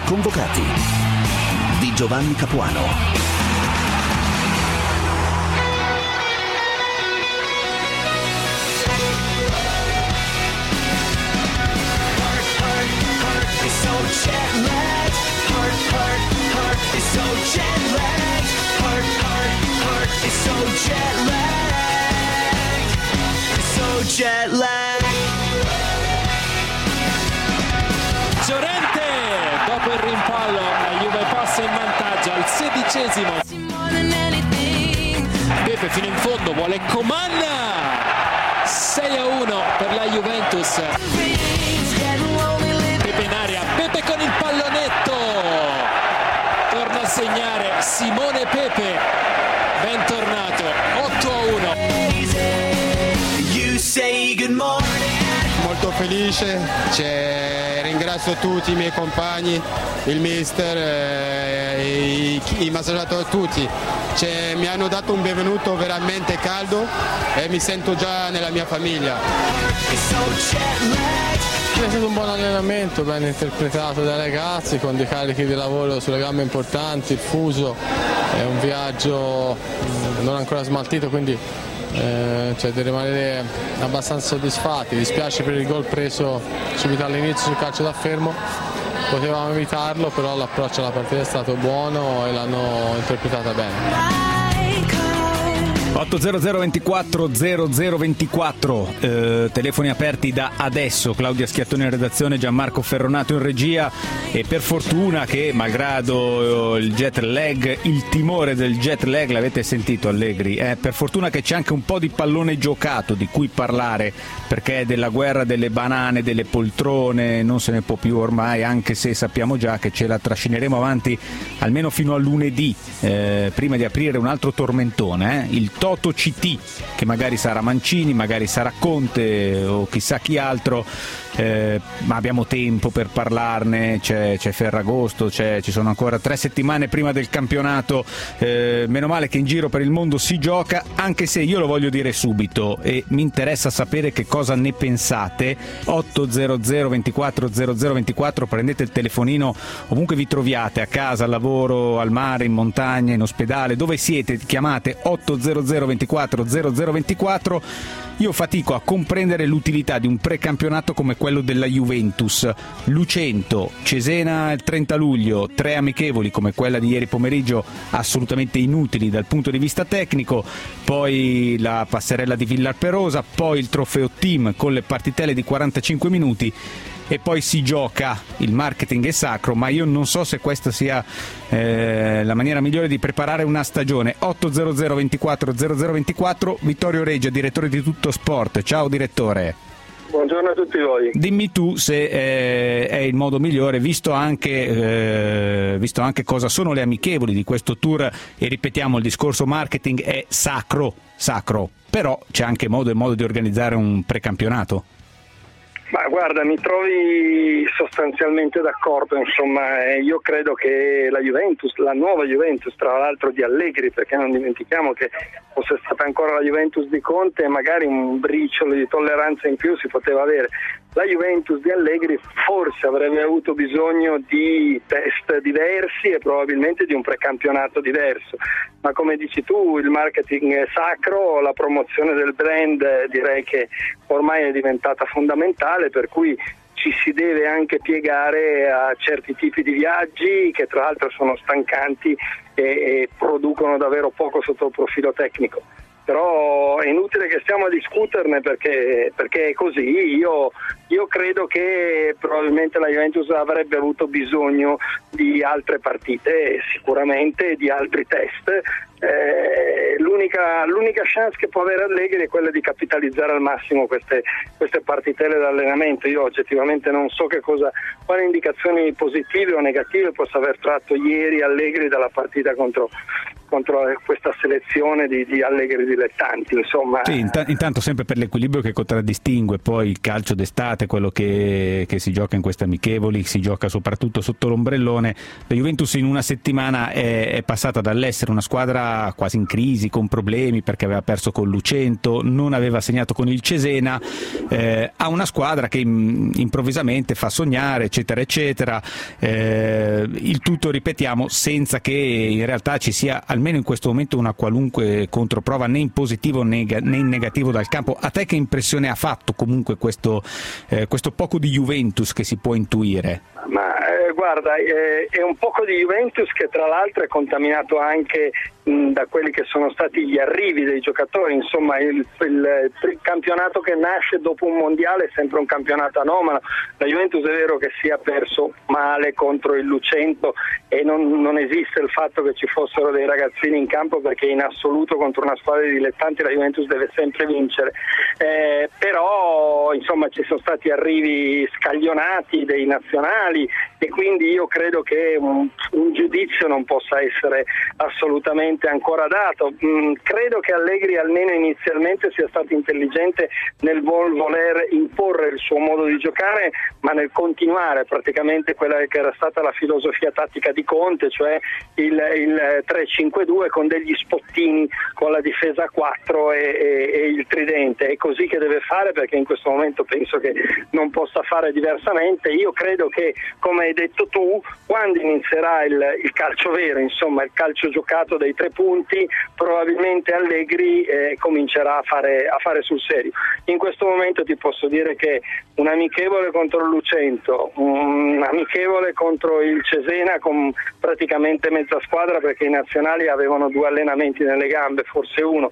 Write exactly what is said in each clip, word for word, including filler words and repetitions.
convocati di Giovanni Capuano. Llorente, dopo il rimpallo, la Juve passa in vantaggio al sedicesimo. Pepe fino in fondo, vuole Coman, sei a uno per la Juventus. Pepe in aria, Pepe con il pallonetto, torna a segnare Simone Pepe, bentornato, otto a uno. Molto felice, cioè, ringrazio tutti i miei compagni, il mister, eh, i, i massaggiatori, tutti. Cioè, mi hanno dato un benvenuto veramente caldo e mi sento già nella mia famiglia. È stato un buon allenamento, ben interpretato dai ragazzi, con dei carichi di lavoro sulle gambe importanti, il fuso, è un viaggio non ancora smaltito, quindi eh, cioè, di rimanere abbastanza soddisfatti. Dispiace per il gol preso subito all'inizio sul calcio da fermo, potevamo evitarlo, però l'approccio alla partita è stato buono e l'hanno interpretata bene. otto zero zero ventiquattro zero zero ventiquattro, eh, telefoni aperti da adesso. Claudia Schiattoni in redazione, Gianmarco Ferronato in regia, e per fortuna che, malgrado il jet lag, il timore del jet lag, l'avete sentito Allegri, eh, per fortuna che c'è anche un po' di pallone giocato di cui parlare, perché della guerra delle banane, delle poltrone non se ne può più ormai, anche se sappiamo già che ce la trascineremo avanti almeno fino a lunedì, eh, prima di aprire un altro tormentone, eh, il Toto C T, che magari sarà Mancini, magari sarà Conte o chissà chi altro, eh, ma abbiamo tempo per parlarne, c'è, c'è Ferragosto, c'è, ci sono ancora tre settimane prima del campionato, eh, meno male che in giro per il mondo si gioca, anche se io lo voglio dire subito e mi interessa sapere che cosa ne pensate. Otto zero zero ventiquattro zero zero ventiquattro, prendete il telefonino ovunque vi troviate, a casa, al lavoro, al mare, in montagna, in ospedale, dove siete, chiamate otto zero zero ventiquattro zero zero ventiquattro. Io fatico a comprendere l'utilità di un precampionato come quello della Juventus. Lucento, Cesena il trenta luglio, tre amichevoli come quella di ieri pomeriggio assolutamente inutili dal punto di vista tecnico, poi la passerella di Villarperosa, poi il trofeo team con le partitelle di quarantacinque minuti e poi si gioca. Il marketing è sacro, ma io non so se questa sia eh, la maniera migliore di preparare una stagione. otto zero zero ventiquattro zero zero ventiquattro, Vittorio Reggia, direttore di Tutto Sport. Ciao direttore. Buongiorno a tutti voi. Dimmi tu se eh, è il modo migliore, visto anche, eh, visto anche cosa sono le amichevoli di questo tour, e ripetiamo, il discorso marketing è sacro, sacro, però c'è anche modo e modo di organizzare un precampionato. Ma guarda, mi trovi sostanzialmente d'accordo, insomma, eh, io credo che la Juventus, la nuova Juventus, tra l'altro di Allegri, perché non dimentichiamo che fosse stata ancora la Juventus di Conte e magari un briciolo di tolleranza in più si poteva avere. La Juventus di Allegri forse avrebbe avuto bisogno di test diversi e probabilmente di un precampionato diverso, ma come dici tu il marketing è sacro, la promozione del brand direi che ormai è diventata fondamentale, per cui ci si deve anche piegare a certi tipi di viaggi che tra l'altro sono stancanti e, e producono davvero poco sotto il profilo tecnico. Però è inutile che stiamo a discuterne perché, perché è così. Io, io credo che probabilmente la Juventus avrebbe avuto bisogno di altre partite, sicuramente di altri test. Eh, l'unica, l'unica chance che può avere Allegri è quella di capitalizzare al massimo queste, queste partitelle d'allenamento. Io oggettivamente non so che cosa, quali indicazioni positive o negative possa aver tratto ieri Allegri dalla partita contro contro questa selezione di, di allegri dilettanti, insomma. Sì, int- intanto sempre per l'equilibrio che contraddistingue poi il calcio d'estate, quello che, che si gioca in queste amichevoli, si gioca soprattutto sotto l'ombrellone. La Juventus in una settimana è, è passata dall'essere una squadra quasi in crisi, con problemi perché aveva perso con Lucento, non aveva segnato con il Cesena, eh, a una squadra che in, improvvisamente fa sognare, eccetera eccetera, eh, il tutto, ripetiamo, senza che in realtà ci sia almeno in questo momento una qualunque controprova né in positivo né in negativo dal campo. A te che impressione ha fatto comunque questo, eh, questo poco di Juventus che si può intuire? Ma eh, guarda, eh, è un poco di Juventus che tra l'altro è contaminato anche mh, da quelli che sono stati gli arrivi dei giocatori, insomma il, il, il campionato che nasce dopo un mondiale è sempre un campionato anomalo. La Juventus è vero che si è perso male contro il Lucento e non, non esiste il fatto che ci fossero dei ragazzini in campo, perché in assoluto contro una squadra di dilettanti la Juventus deve sempre vincere, eh, però insomma ci sono stati arrivi scaglionati dei nazionali e quindi io credo che un, un giudizio non possa essere assolutamente ancora dato. Mm, credo che Allegri almeno inizialmente sia stato intelligente nel voler imporre il suo modo di giocare, ma nel continuare praticamente quella che era stata la filosofia tattica di Conte, cioè il, il tre cinque due con degli spottini, con la difesa a quattro e, e, e il tridente. È così che deve fare, perché in questo momento penso che non possa fare diversamente. Io credo che, come hai detto tu, quando inizierà il, il calcio vero, insomma il calcio giocato dei tre punti, probabilmente Allegri eh, comincerà a fare, a fare sul serio. In questo momento ti posso dire che un amichevole contro il Lucento, un amichevole contro il Cesena con praticamente mezza squadra, perché i nazionali avevano due allenamenti nelle gambe, forse uno,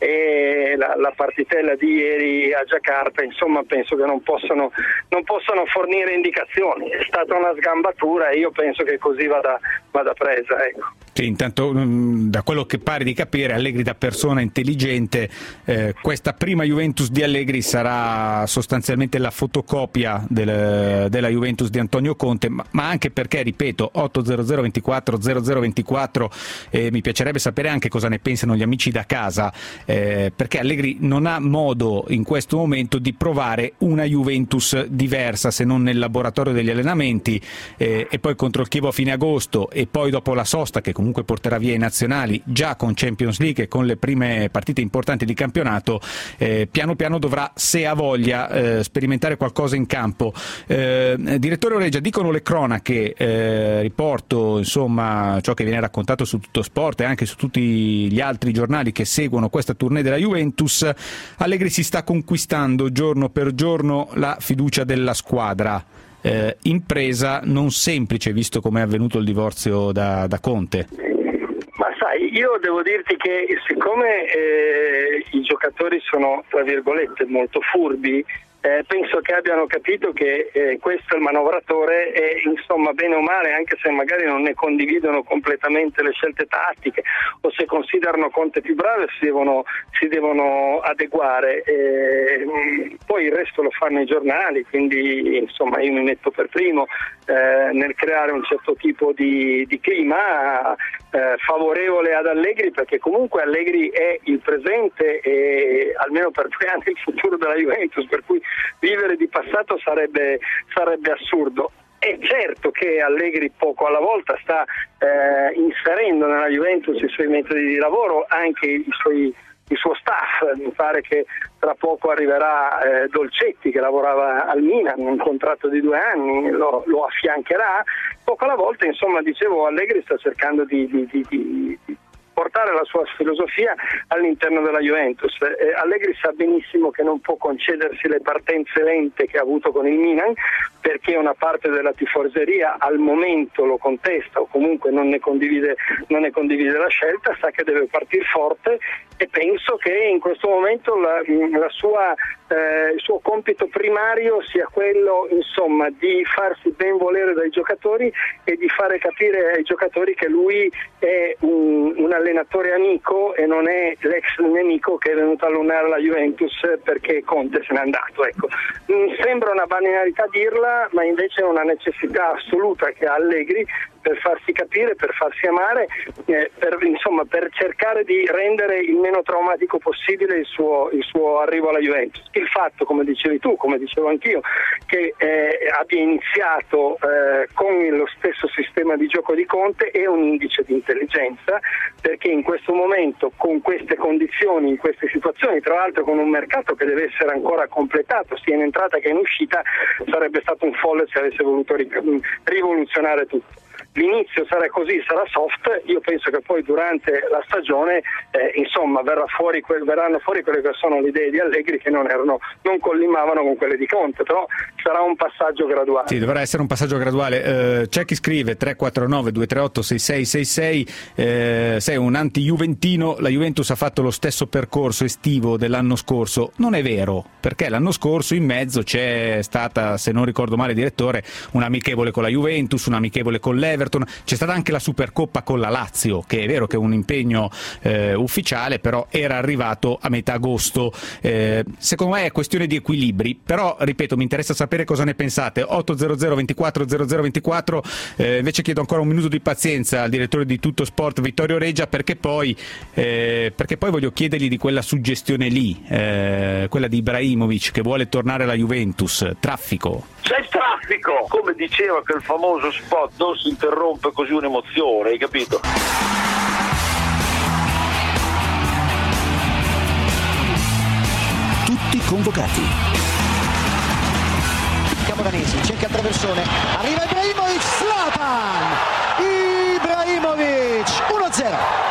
e la, la partitella di ieri a Giacarta, insomma penso che non possano, non possano fornire indicazioni. È stata una sgambatura e io penso che così vada, vada presa, ecco. Sì, intanto da quello che pare di capire, Allegri, da persona intelligente, eh, questa prima Juventus di Allegri sarà sostanzialmente la fotocopia del, della Juventus di Antonio Conte, ma, ma anche perché, ripeto, otto zero zero ventiquattro zero zero ventiquattro, eh, mi piacerebbe sapere anche cosa ne pensano gli amici da casa, eh, perché Allegri non ha modo in questo momento di provare una Juventus diversa, se non nel laboratorio degli allenamenti, eh, e poi contro il Chievo a fine agosto e poi dopo la sosta, che comunque porterà via i nazionali già con Champions League e con le prime partite importanti di campionato, eh, piano piano dovrà, se ha voglia, eh, sperimentare qualcosa in campo. Eh, direttore Oreggia, dicono le cronache, eh, riporto insomma ciò che viene raccontato su Tutto Sport e anche su tutti gli altri giornali che seguono questa tournée della Juventus, Allegri si sta conquistando giorno per giorno la fiducia della squadra. Eh, impresa non semplice, visto come è avvenuto il divorzio da, da Conte. Ma sai, io devo dirti che siccome eh, i giocatori sono, tra virgolette, molto furbi, Eh, penso che abbiano capito che eh, questo è il manovratore e, insomma, bene o male, anche se magari non ne condividono completamente le scelte tattiche o se considerano Conte più bravo, si devono, si devono adeguare. Eh, poi il resto lo fanno i giornali, quindi insomma io mi metto per primo eh, nel creare un certo tipo di, di clima eh, favorevole ad Allegri, perché comunque Allegri è il presente e almeno per due anni il futuro della Juventus, per cui vivere di passato sarebbe, sarebbe assurdo. È certo che Allegri poco alla volta sta eh, inserendo nella Juventus i suoi metodi di lavoro, anche i suoi, il suo staff. Mi pare che tra poco arriverà eh, Dolcetti, che lavorava al Milan, un contratto di due anni, lo, lo affiancherà. Poco alla volta, insomma, dicevo, Allegri sta cercando di, di, di, di, di portare la sua filosofia all'interno della Juventus. Eh, Allegri sa benissimo che non può concedersi le partenze lente che ha avuto con il Milan, perché una parte della tifoseria al momento lo contesta o comunque non ne condivide, non ne condivide la scelta, sa che deve partire forte e penso che in questo momento la, la sua, eh, il suo compito primario sia quello, insomma, di farsi ben volere dai giocatori e di fare capire ai giocatori che lui è un, un allenatore amico e non è l'ex nemico che è venuto a allunare la Juventus perché Conte se n'è andato. Ecco. Mi sembra una banalità dirla, ma invece è una necessità assoluta che ha Allegri per farsi capire, per farsi amare, eh, per, insomma, per cercare di rendere il meno traumatico possibile il suo, il suo arrivo alla Juventus. Il fatto, come dicevi tu, come dicevo anch'io, che eh, abbia iniziato eh, con lo stesso sistema di gioco di Conte è un indice di intelligenza, perché in questo momento, con queste condizioni, in queste situazioni, tra l'altro con un mercato che deve essere ancora completato sia in entrata che in uscita, sarebbe stato un folle se avesse voluto rivoluzionare tutto. L'inizio sarà così, sarà soft. Io penso che poi durante la stagione eh, insomma verrà fuori que- verranno fuori quelle che sono le idee di Allegri, che non erano non collimavano con quelle di Conte, però sarà un passaggio graduale. Sì, dovrà essere un passaggio graduale. Eh, c'è chi scrive tre quattro nove due tre otto sei sei sei sei, eh, sei un anti-juventino, la Juventus ha fatto lo stesso percorso estivo dell'anno scorso. Non è vero, perché l'anno scorso in mezzo c'è stata, se non ricordo male direttore, un amichevole con la Juventus, un amichevole con l'Everton, c'è stata anche la Supercoppa con la Lazio, che è vero che è un impegno eh, ufficiale, però era arrivato a metà agosto. Eh, secondo me è questione di equilibri, però ripeto, mi interessa sapere cosa ne pensate. otto zero zero ventiquattro zero zero ventiquattro, eh, invece chiedo ancora un minuto di pazienza al direttore di Tutto Sport Vittorio Reggia, perché poi eh, perché poi voglio chiedergli di quella suggestione lì, eh, quella di Ibrahimovic che vuole tornare alla Juventus. Traffico. C'è il traffico, come diceva quel famoso spot, non si interrompe così un'emozione, hai capito? Tutti convocati. Camoranesi cerca il traversone, arriva Ibrahimovic, Zlatan Ibrahimovic, uno a zero.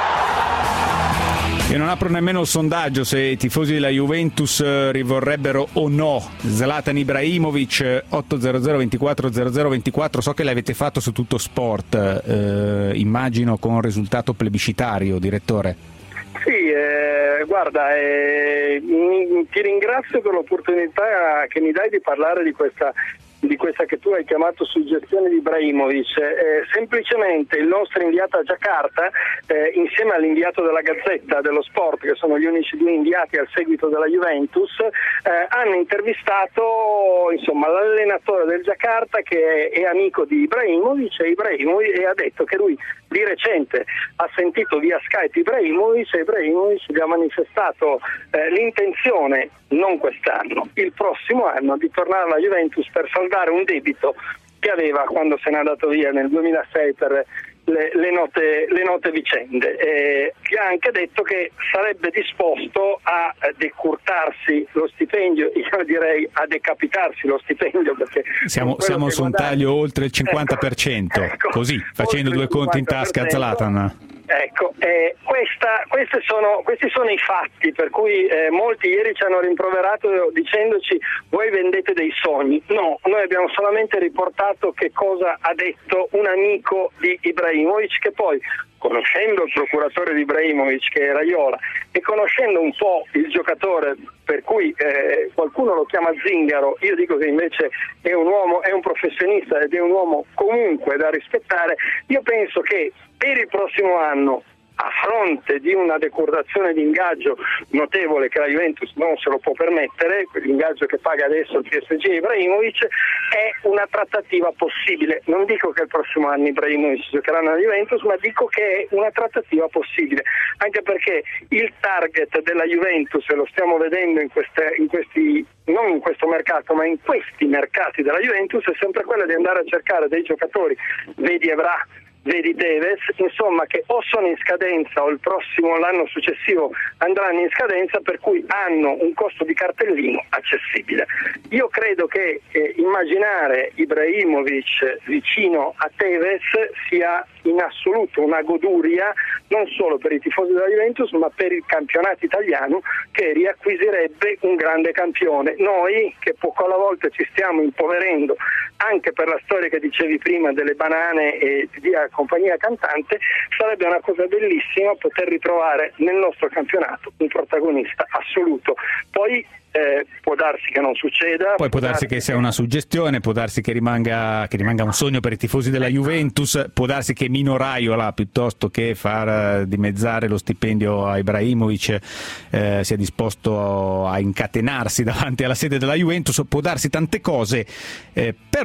Io non apro nemmeno il sondaggio se i tifosi della Juventus rivorrebbero o no Zlatan Ibrahimovic. Otto zero zero ventiquattro zero zero ventiquattro, so che l'avete fatto su Tutto Sport, eh, immagino con risultato plebiscitario, direttore. Sì, eh, guarda, eh, mi, ti ringrazio per l'opportunità che mi dai di parlare di questa di questa che tu hai chiamato suggestione di Ibrahimovic. Eh, semplicemente il nostro inviato a Giacarta, eh, insieme all'inviato della Gazzetta dello Sport, che sono gli unici due inviati al seguito della Juventus, eh, hanno intervistato insomma l'allenatore del Giacarta, che è, è amico di Ibrahimovic, e Ibrahimovic e ha detto che lui di recente ha sentito via Skype Ibrahimovic, e Ibrahimovic gli ha manifestato eh, l'intenzione, non quest'anno, il prossimo anno, di tornare alla Juventus per saldare un debito che aveva quando se n'è andato via nel duemilasei per le, le, note, le note vicende. E gli ha anche detto che sarebbe disposto a decurtarsi lo stipendio, io direi a decapitarsi lo stipendio, perché siamo, siamo su un taglio oltre il cinquanta per cento, ecco, ecco, così facendo due conti in tasca a Zlatan. Ecco, eh, questa, queste sono, questi sono i fatti, per cui eh, molti ieri ci hanno rimproverato dicendoci voi vendete dei sogni. No, noi abbiamo solamente riportato che cosa ha detto un amico di Ibrahimovic, che poi, conoscendo il procuratore di Ibrahimovic, che è Raiola, e conoscendo un po' il giocatore, per cui eh, qualcuno lo chiama zingaro, io dico che invece è un uomo, è un professionista ed è un uomo comunque da rispettare, io penso che per il prossimo anno, a fronte di una decurtazione di ingaggio notevole che la Juventus non se lo può permettere, quell'ingaggio che paga adesso il P S G Ibrahimovic, è una trattativa possibile. Non dico che il prossimo anno Ibrahimovic giocherà nella Juventus, ma dico che è una trattativa possibile, anche perché il target della Juventus, e lo stiamo vedendo in, queste, in questi, non in questo mercato, ma in questi mercati della Juventus, è sempre quello di andare a cercare dei giocatori, vedi Evra, vedi Tevez, insomma, che o sono in scadenza o il prossimo, l'anno successivo andranno in scadenza, per cui hanno un costo di cartellino accessibile. Io credo che eh, immaginare Ibrahimovic vicino a Tevez sia in assoluto una goduria, non solo per i tifosi della Juventus, ma per il campionato italiano, che riacquisirebbe un grande campione. Noi, che poco alla volta ci stiamo impoverendo anche per la storia che dicevi prima delle banane e di compagnia cantante, sarebbe una cosa bellissima poter ritrovare nel nostro campionato un protagonista assoluto. Poi eh, può darsi che non succeda, poi può darsi che sia una suggestione, può darsi che rimanga, che rimanga un sogno per i tifosi della Juventus, può darsi che Mino Raiola, piuttosto che far dimezzare lo stipendio a Ibrahimovic, eh, sia disposto a incatenarsi davanti alla sede della Juventus, può darsi tante cose, eh, però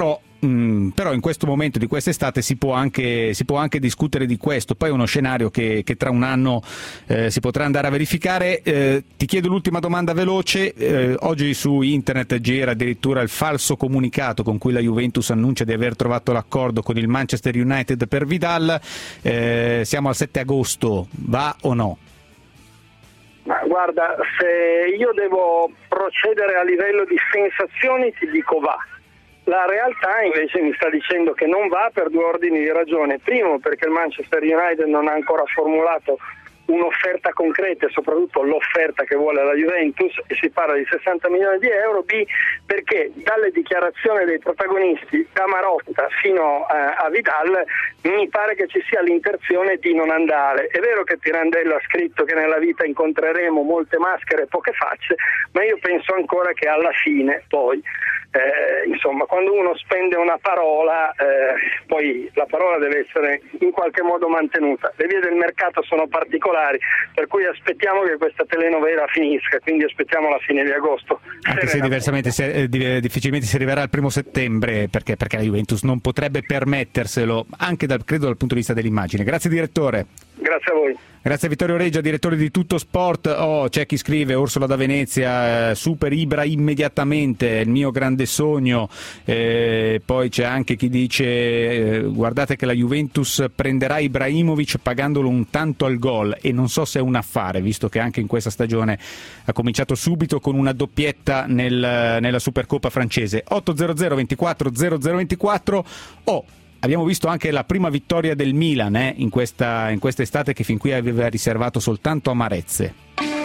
mh, però in questo momento di quest'estate si può anche, si può anche discutere di questo. Poi è uno scenario che, che tra un anno eh, si potrà andare a verificare. Eh, ti chiedo l'ultima domanda veloce. Eh, oggi su internet gira addirittura il falso comunicato con cui la Juventus annuncia di aver trovato l'accordo con il Manchester United per Vidal. Eh, siamo al sette agosto, va o no? Ma guarda, se io devo procedere a livello di sensazioni ti dico va. La realtà invece mi sta dicendo che non va per due ordini di ragione. Primo, perché il Manchester United non ha ancora formulato un'offerta concreta e soprattutto l'offerta che vuole la Juventus, e si parla di sessanta milioni di euro. B, perché dalle dichiarazioni dei protagonisti, da Marotta fino a, a Vidal, mi pare che ci sia l'intenzione di non andare. È vero che Pirandello ha scritto che nella vita incontreremo molte maschere e poche facce, ma io penso ancora che alla fine poi Eh, insomma, quando uno spende una parola, eh, poi la parola deve essere in qualche modo mantenuta. Le vie del mercato sono particolari, per cui aspettiamo che questa telenovela finisca, quindi aspettiamo la fine di agosto. Anche se diversamente se, eh, difficilmente si arriverà al primo settembre, perché, perché la Juventus non potrebbe permetterselo, anche dal, credo dal punto di vista dell'immagine. Grazie direttore. Grazie a voi. Grazie a Vittorio Reggia, direttore di Tutto Sport. Oh, c'è chi scrive, Orsola da Venezia, eh, super Ibra immediatamente, il mio grande sogno. Eh, poi c'è anche chi dice, eh, guardate che la Juventus prenderà Ibrahimovic pagandolo un tanto al gol, e non so se è un affare, visto che anche in questa stagione ha cominciato subito con una doppietta nel, nella Supercoppa francese. otto zero zero ventiquattro zero zero ventiquattro. Oh, abbiamo visto anche la prima vittoria del Milan eh, in questa in quest'estate, che fin qui aveva riservato soltanto amarezze.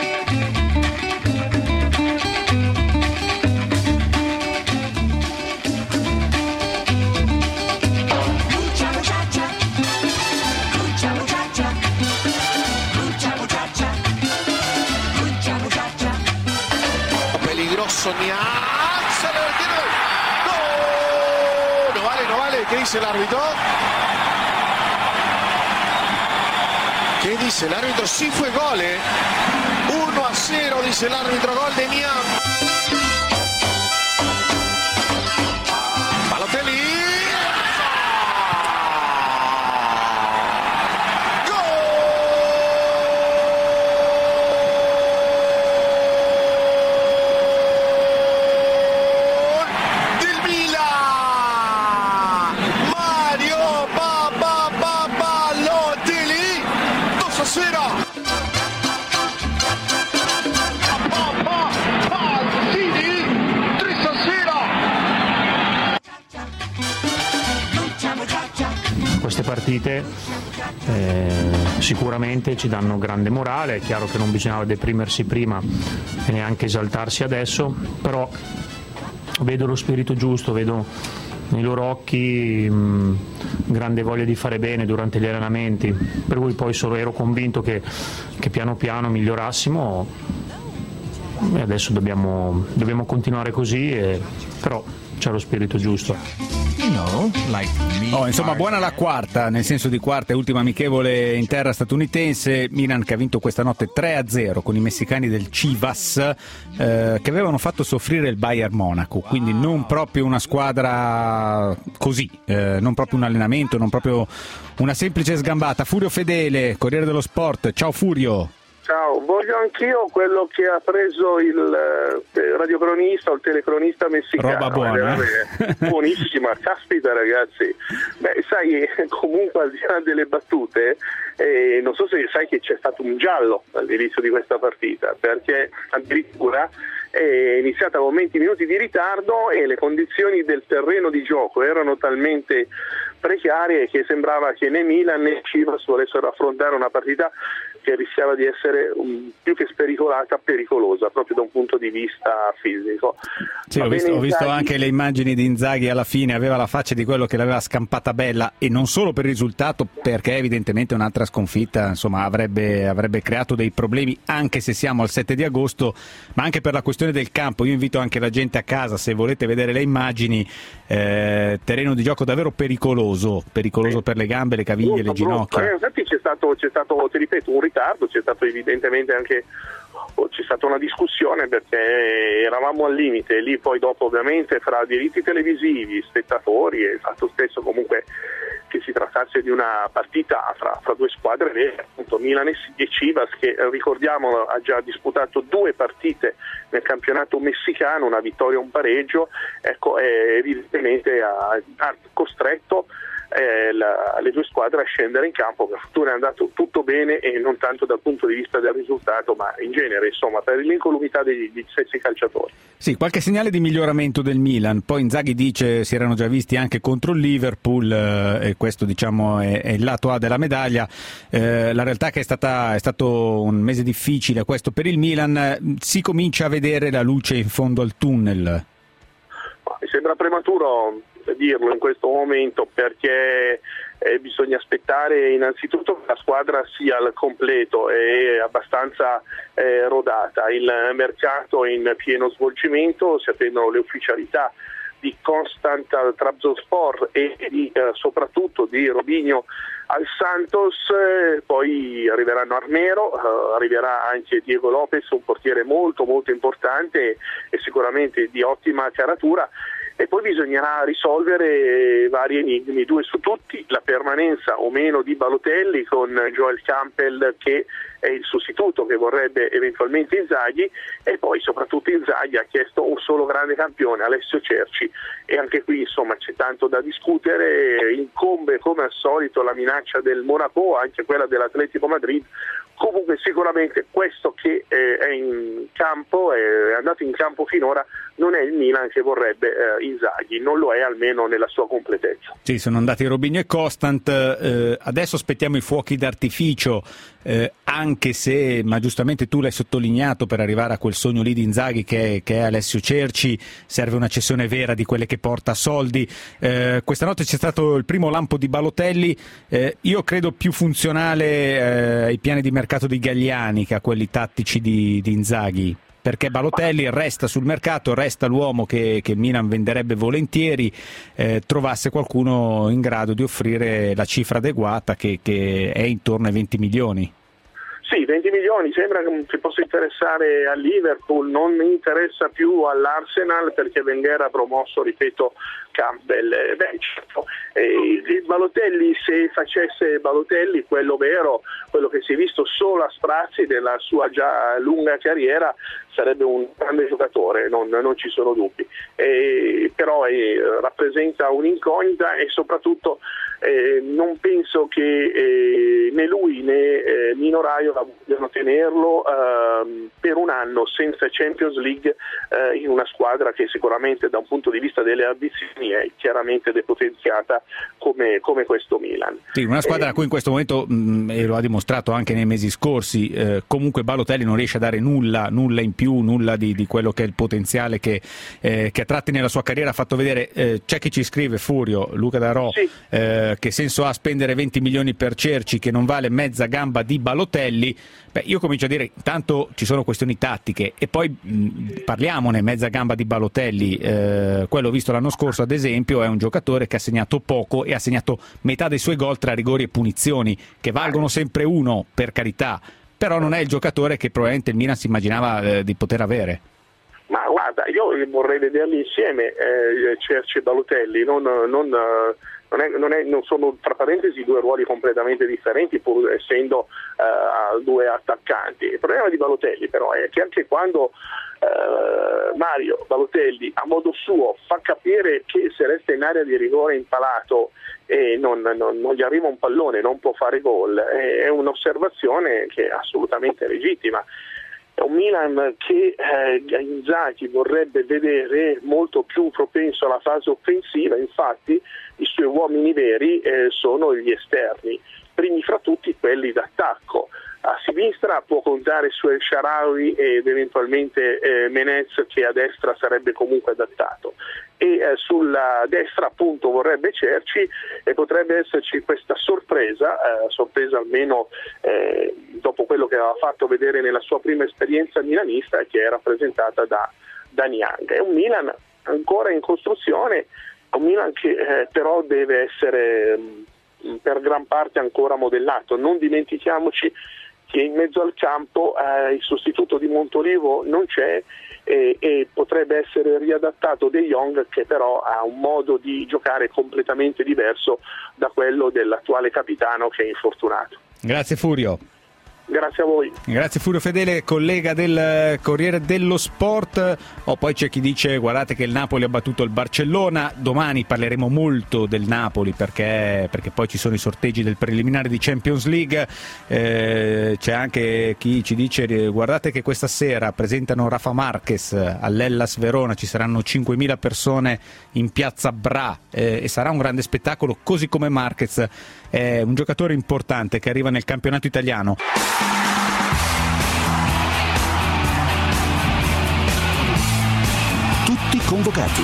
Peligroso Niaz, lo detiene. ¡Gol! No vale, no vale. ¿Qué dice el árbitro? ¿Qué dice el árbitro? Sí fue gol, ¿eh? uno a cero, dice el árbitro, gol de Niaz. Balotelli. Queste partite eh, sicuramente ci danno grande morale. È chiaro che non bisognava deprimersi prima e neanche esaltarsi adesso, però vedo lo spirito giusto, vedo nei loro occhi mh, grande voglia di fare bene durante gli allenamenti, per cui poi solo ero convinto che, che piano piano migliorassimo, e adesso dobbiamo, dobbiamo continuare così, e, però c'è lo spirito giusto. Oh, insomma, buona la quarta, nel senso di quarta e ultima amichevole in terra statunitense. Milan che ha vinto questa notte tre a zero con i messicani del Chivas, eh, che avevano fatto soffrire il Bayern Monaco, quindi non proprio una squadra così, eh, non proprio un allenamento, non proprio una semplice sgambata. Furio Fedele, Corriere dello Sport, ciao Furio. Ciao, voglio anch'io quello che ha preso il eh, radiocronista o il telecronista messicano. Roba buona. Eh, buonissima, caspita ragazzi. Beh, sai, comunque al di là delle battute, eh, non so se sai che c'è stato un giallo all'inizio di questa partita, perché addirittura è iniziata con venti minuti di ritardo e le condizioni del terreno di gioco erano talmente precarie che sembrava che né Milan né Chivas volessero affrontare una partita che rischiava di essere um, più che spericolata, pericolosa proprio da un punto di vista fisico. Sì, ho visto, ho visto anche le immagini di Inzaghi alla fine, aveva la faccia di quello che l'aveva scampata bella, e non solo per il risultato, perché evidentemente un'altra sconfitta insomma avrebbe, avrebbe creato dei problemi, anche se siamo al sette di agosto, ma anche per la questione del campo. Io invito anche la gente a casa, se volete vedere le immagini, eh, terreno di gioco davvero pericoloso, pericoloso sì. per le gambe, le caviglie, Molto le ginocchia. Eh, infatti c'è stato, c'è stato, ti ripeto, un ritardo, c'è stato evidentemente anche ecco, c'è stata una discussione perché eravamo al limite, e lì poi dopo ovviamente fra diritti televisivi, spettatori e il fatto stesso comunque che si trattasse di una partita fra, fra due squadre vere, appunto Milan e Chivas, che ricordiamo ha già disputato due partite nel campionato messicano, una vittoria e un pareggio, ecco, eh, evidentemente ha, ha costretto Eh, la, le due squadre a scendere in campo. Per fortuna è andato tutto bene, e non tanto dal punto di vista del risultato, ma in genere, insomma, per l'incolumità degli, degli stessi calciatori. Sì, qualche segnale di miglioramento del Milan. Poi Inzaghi dice si erano già visti anche contro il Liverpool, eh, e questo diciamo è, è il lato A della medaglia. Eh, la realtà è che è, stata, è stato un mese difficile questo per il Milan. Si comincia a vedere la luce in fondo al tunnel. Mi sembra prematuro dirlo in questo momento, perché eh, bisogna aspettare innanzitutto che la squadra sia al completo e abbastanza eh, rodata. Il mercato è in pieno svolgimento, si attendono le ufficialità di Constant al Trabzonspor e di, eh, soprattutto di Robinho al Santos, eh, poi arriveranno Armero, eh, arriverà anche Diego Lopez, un portiere molto molto importante e, e sicuramente di ottima caratura. E poi bisognerà risolvere vari enigmi, due su tutti: la permanenza o meno di Balotelli, con Joel Campbell che è il sostituto che vorrebbe eventualmente Inzaghi, e poi soprattutto Inzaghi ha chiesto un solo grande campione, Alessio Cerci, e anche qui insomma c'è tanto da discutere. Incombe come al solito la minaccia del Monaco, anche quella dell'Atletico Madrid. Comunque sicuramente questo che eh, è in campo, è andato in campo finora, non è il Milan che vorrebbe eh, Inzaghi, non lo è almeno nella sua completezza. Sì, sono andati Robinho e Constant, eh, adesso aspettiamo i fuochi d'artificio, eh, anche se, ma giustamente tu l'hai sottolineato, per arrivare a quel sogno lì di Inzaghi che è, che è Alessio Cerci serve una cessione vera di quelle che porta soldi. Eh, questa notte c'è stato il primo lampo di Balotelli, eh, io credo più funzionale eh, ai piani di mercato di Galliani che a quelli tattici di, di Inzaghi, perché Balotelli resta sul mercato, resta l'uomo che, che Milan venderebbe volentieri, eh, trovasse qualcuno in grado di offrire la cifra adeguata che, che è intorno ai venti milioni. Sì, venti milioni sembra che possa interessare al Liverpool, non interessa più all'Arsenal perché Wenger ha promosso, ripeto, Campbell. Beh, certo, eh, il Balotelli, se facesse Balotelli quello vero, quello che si è visto solo a sprazzi della sua già lunga carriera, sarebbe un grande giocatore, non, non ci sono dubbi, eh, però eh, rappresenta un'incognita e soprattutto eh, non penso che eh, né lui né eh, Mino Raiola vogliano tenerlo eh, per un anno senza Champions League eh, in una squadra che sicuramente da un punto di vista delle ambizioni è chiaramente depotenziata come, come questo Milan. Sì, una squadra eh, a cui in questo momento, mh, e lo ha dimostrato anche nei mesi scorsi, eh, comunque Balotelli non riesce a dare nulla, nulla in più, nulla di, di quello che è il potenziale che, eh, che a tratti nella sua carriera ha fatto vedere. Eh, c'è chi ci scrive, Furio, Luca Darò, sì. eh, che senso ha spendere venti milioni per Cerci che non vale mezza gamba di Balotelli? Beh, io comincio a dire, intanto ci sono questioni tattiche e poi mh, parliamone, mezza gamba di Balotelli, eh, quello visto l'anno scorso ad esempio è un giocatore che ha segnato poco e ha segnato metà dei suoi gol tra rigori e punizioni, che valgono sempre uno, per carità, però non è il giocatore che probabilmente il Milan si immaginava eh, di poter avere. Ma guarda, io vorrei vederli insieme, eh, Cerci e Balotelli, non... non Non, è, non, è, non sono, tra parentesi, due ruoli completamente differenti, pur essendo uh, due attaccanti. Il problema di Balotelli però è che anche quando uh, Mario Balotelli a modo suo fa capire che se resta in area di rigore impalato e non, non, non gli arriva un pallone, non può fare gol, è, è un'osservazione che è assolutamente legittima. È un Milan che eh, Inzaghi vorrebbe vedere molto più propenso alla fase offensiva, infatti i suoi uomini veri eh, sono gli esterni, primi fra tutti quelli d'attacco. A sinistra può contare su El Shaarawy ed eventualmente eh, Menez, che a destra sarebbe comunque adattato, e eh, sulla destra appunto vorrebbe Cerci e potrebbe esserci questa sorpresa, eh, sorpresa almeno eh, dopo quello che aveva fatto vedere nella sua prima esperienza milanista, che è rappresentata da, da Niang. È un Milan ancora in costruzione, è un Milan che eh, però deve essere mh, per gran parte ancora modellato. Non dimentichiamoci che in mezzo al campo eh, il sostituto di Montolivo non c'è e, e potrebbe essere riadattato De Jong, che però ha un modo di giocare completamente diverso da quello dell'attuale capitano che è infortunato. Grazie Furio. Grazie a voi. Grazie Furio Fedele, collega del Corriere dello Sport. Oh, poi c'è chi dice guardate che il Napoli ha battuto il Barcellona. Domani parleremo molto del Napoli perché, perché poi ci sono i sorteggi del preliminare di Champions League. Eh, c'è anche chi ci dice guardate che questa sera presentano Rafa Marquez all'Hellas Verona, ci saranno cinquemila persone in piazza Bra eh, e sarà un grande spettacolo, così come Marquez è un giocatore importante che arriva nel campionato italiano. Tutti convocati.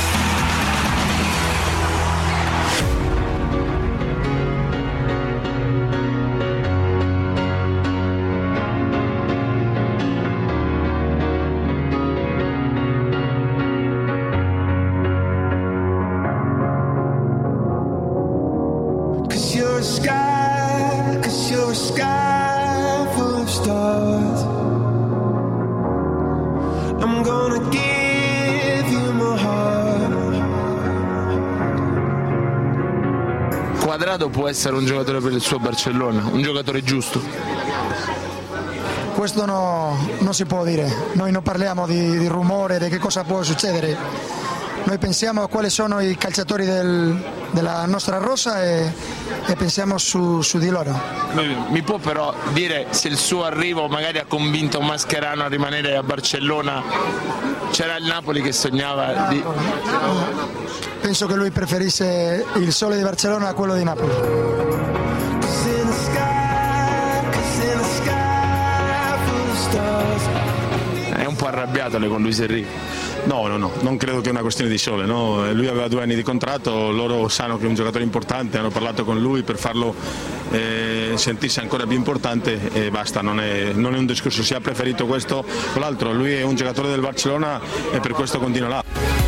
Cuadrado può essere un giocatore per il suo Barcellona, un giocatore giusto? Questo no, non si può dire, noi non parliamo di, di rumore, di che cosa può succedere, noi pensiamo a quali sono i calciatori del, della nostra rosa e, e pensiamo su, su di loro. Mi può però dire se il suo arrivo magari ha convinto Mascherano a rimanere a Barcellona? C'era il Napoli che sognava di... Penso che lui preferisse il sole di Barcellona a quello di Napoli. È un po' arrabbiato lei con Luis Enrique? No, no, no, non credo che è una questione di sole, no? Lui aveva due anni di contratto, loro sanno che è un giocatore importante, hanno parlato con lui per farlo eh, sentirsi ancora più importante e basta, non è, non è un discorso, si è preferito questo o l'altro, lui è un giocatore del Barcellona e per questo continua là.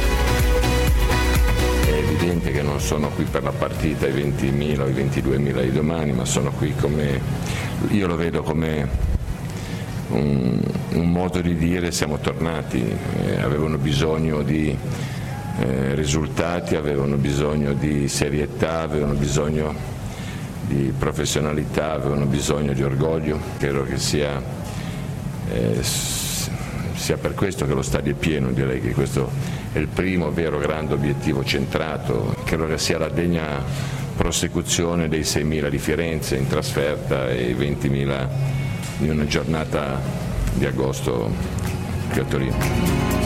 È evidente che non sono qui per la partita, i ventimila o i ventiduemila di domani, ma sono qui come, io lo vedo come Un, un modo di dire siamo tornati, eh, avevano bisogno di eh, risultati, avevano bisogno di serietà, avevano bisogno di professionalità, avevano bisogno di orgoglio. Credo che sia, eh, sia per questo che lo stadio è pieno, direi che questo è il primo vero grande obiettivo centrato, credo che sia la degna prosecuzione dei seimila di Firenze in trasferta e i ventimila di una giornata di agosto qui a Torino.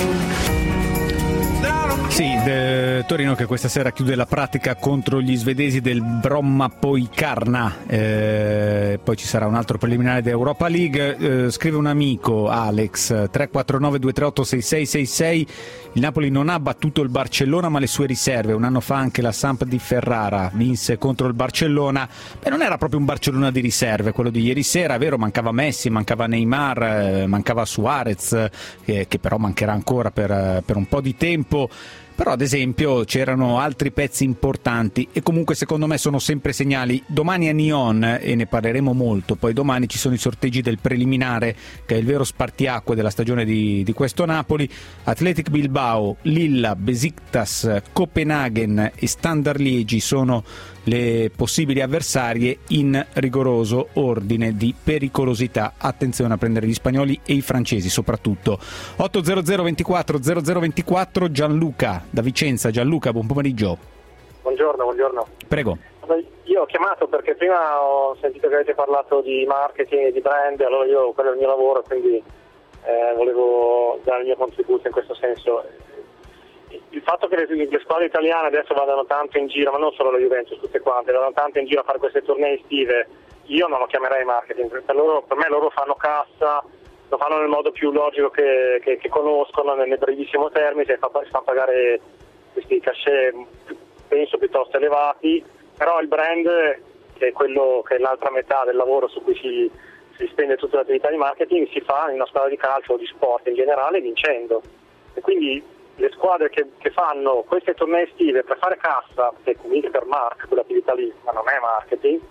Sì, de, Torino che questa sera chiude la pratica contro gli svedesi del Bromma Poikarna, eh, poi ci sarà un altro preliminare di Europa League. Eh, scrive un amico, Alex, tre quattro nove due tre otto sei sei sei sei, il Napoli non ha battuto il Barcellona ma le sue riserve, un anno fa anche la Samp di Ferrara vinse contro il Barcellona. Beh, non era proprio un Barcellona di riserve quello di ieri sera, è vero, mancava Messi, mancava Neymar, eh, mancava Suarez, eh, che però mancherà ancora per, per un po' di tempo. Però ad esempio c'erano altri pezzi importanti e comunque secondo me sono sempre segnali. Domani a Nyon, e ne parleremo molto, poi domani ci sono i sorteggi del preliminare che è il vero spartiacque della stagione di, di questo Napoli. Athletic Bilbao, Lilla, Besiktas, Copenaghen e Standard Liegi sono le possibili avversarie in rigoroso ordine di pericolosità. Attenzione a prendere gli spagnoli e i francesi soprattutto. otto zero zero ventiquattro zero zero ventiquattro, Gianluca da Vicenza. Gianluca, buon pomeriggio. Buongiorno, buongiorno. Prego. Io ho chiamato perché prima ho sentito che avete parlato di marketing e di brand, allora io quello è il mio lavoro, quindi eh, volevo dare il mio contributo in questo senso. Il fatto che le, le squadre italiane adesso vadano tanto in giro, ma non solo la Juventus, tutte quante, vadano tanto in giro a fare queste tournée estive, io non lo chiamerei marketing, per, loro, per me loro fanno cassa, lo fanno nel modo più logico che, che, che conoscono, nel brevissimo termine, si fanno fa pagare questi cachet penso piuttosto elevati, però il brand, che è quello che è l'altra metà del lavoro su cui si, si spende tutta l'attività di marketing, si fa in una squadra di calcio o di sport in generale vincendo. E quindi le squadre che, che fanno queste tournée estive per fare cassa, che comunque per Mark quell'attività lì, ma non è marketing,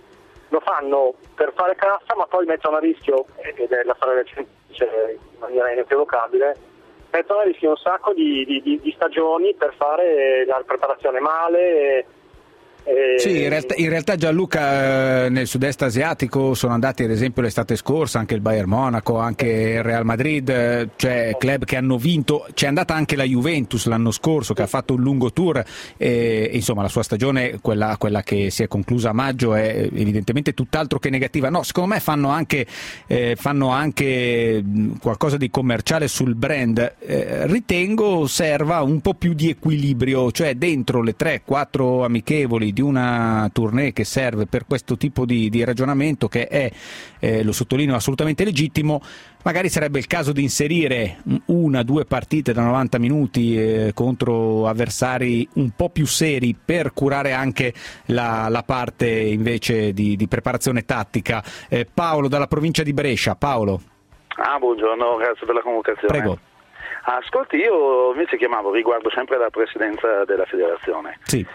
lo fanno per fare cassa, ma poi mettono a rischio, ed è la storia recente in maniera inequivocabile, mettono a rischio un sacco di, di, di, di stagioni per fare la preparazione male. E... Sì, in realtà, in realtà Gianluca, eh, nel sud-est asiatico sono andati ad esempio l'estate scorsa anche il Bayern Monaco, anche il Real Madrid, eh, cioè club che hanno vinto, c'è andata anche la Juventus l'anno scorso che ha fatto un lungo tour e insomma la sua stagione, quella, quella che si è conclusa a maggio, è evidentemente tutt'altro che negativa. No, secondo me fanno anche, eh, fanno anche qualcosa di commerciale sul brand, eh, ritengo serva un po' più di equilibrio, cioè dentro le tre quattro amichevoli di una tournée che serve per questo tipo di, di ragionamento che è, eh, lo sottolineo, assolutamente legittimo, magari sarebbe il caso di inserire una, due partite da novanta minuti eh, contro avversari un po' più seri per curare anche la, la parte invece di, di preparazione tattica. Eh, Paolo dalla provincia di Brescia. Paolo. Ah, buongiorno, grazie per la comunicazione. Prego. Ascolti, io invece chiamavo riguardo sempre la presidenza della federazione. Sì.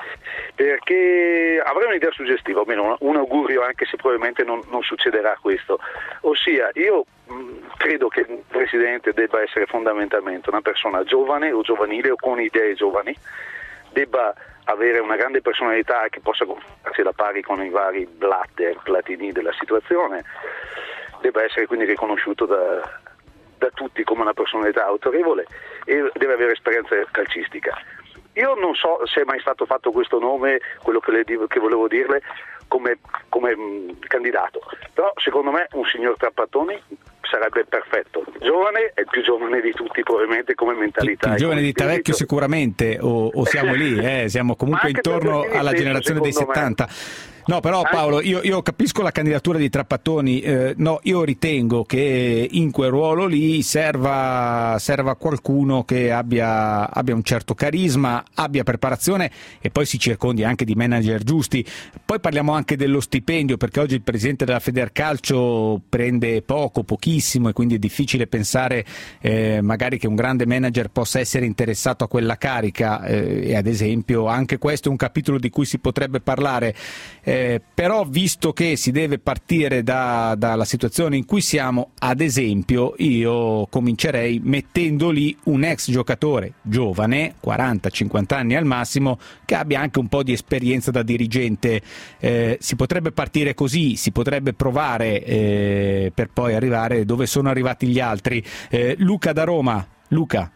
Perché avrei un'idea suggestiva, o almeno un augurio, anche se probabilmente non, non succederà questo. Ossia, io mh, credo che il presidente debba essere fondamentalmente una persona giovane o giovanile o con idee giovani, debba avere una grande personalità che possa confrontarsi alla pari con i vari Blatter, Platini della situazione, debba essere quindi riconosciuto da... da tutti come una personalità autorevole e deve avere esperienza calcistica. Io non so se è mai stato fatto questo nome, quello che, le, che volevo dirle, come, come mh, candidato, però secondo me un signor Trapattoni sarebbe perfetto, giovane, è il più giovane di tutti probabilmente come mentalità. Il, il giovane di Tavecchio sicuramente, o, o siamo lì, eh, siamo comunque intorno alla generazione dei settanta. No, però Paolo, io, io capisco la candidatura di Trapattoni, eh, no, io ritengo che in quel ruolo lì serva, serva qualcuno che abbia, abbia un certo carisma, abbia preparazione e poi si circondi anche di manager giusti. Poi parliamo anche dello stipendio, perché oggi il presidente della Federcalcio prende poco, pochissimo, e quindi è difficile pensare eh, magari che un grande manager possa essere interessato a quella carica, eh, e ad esempio anche questo è un capitolo di cui si potrebbe parlare. Eh, però visto che si deve partire da, dalla situazione in cui siamo, ad esempio io comincerei mettendo lì un ex giocatore giovane, quaranta cinquanta anni al massimo, che abbia anche un po' di esperienza da dirigente. Eh, si potrebbe partire così, si potrebbe provare eh, per poi arrivare dove sono arrivati gli altri. eh, Luca da Roma. Luca.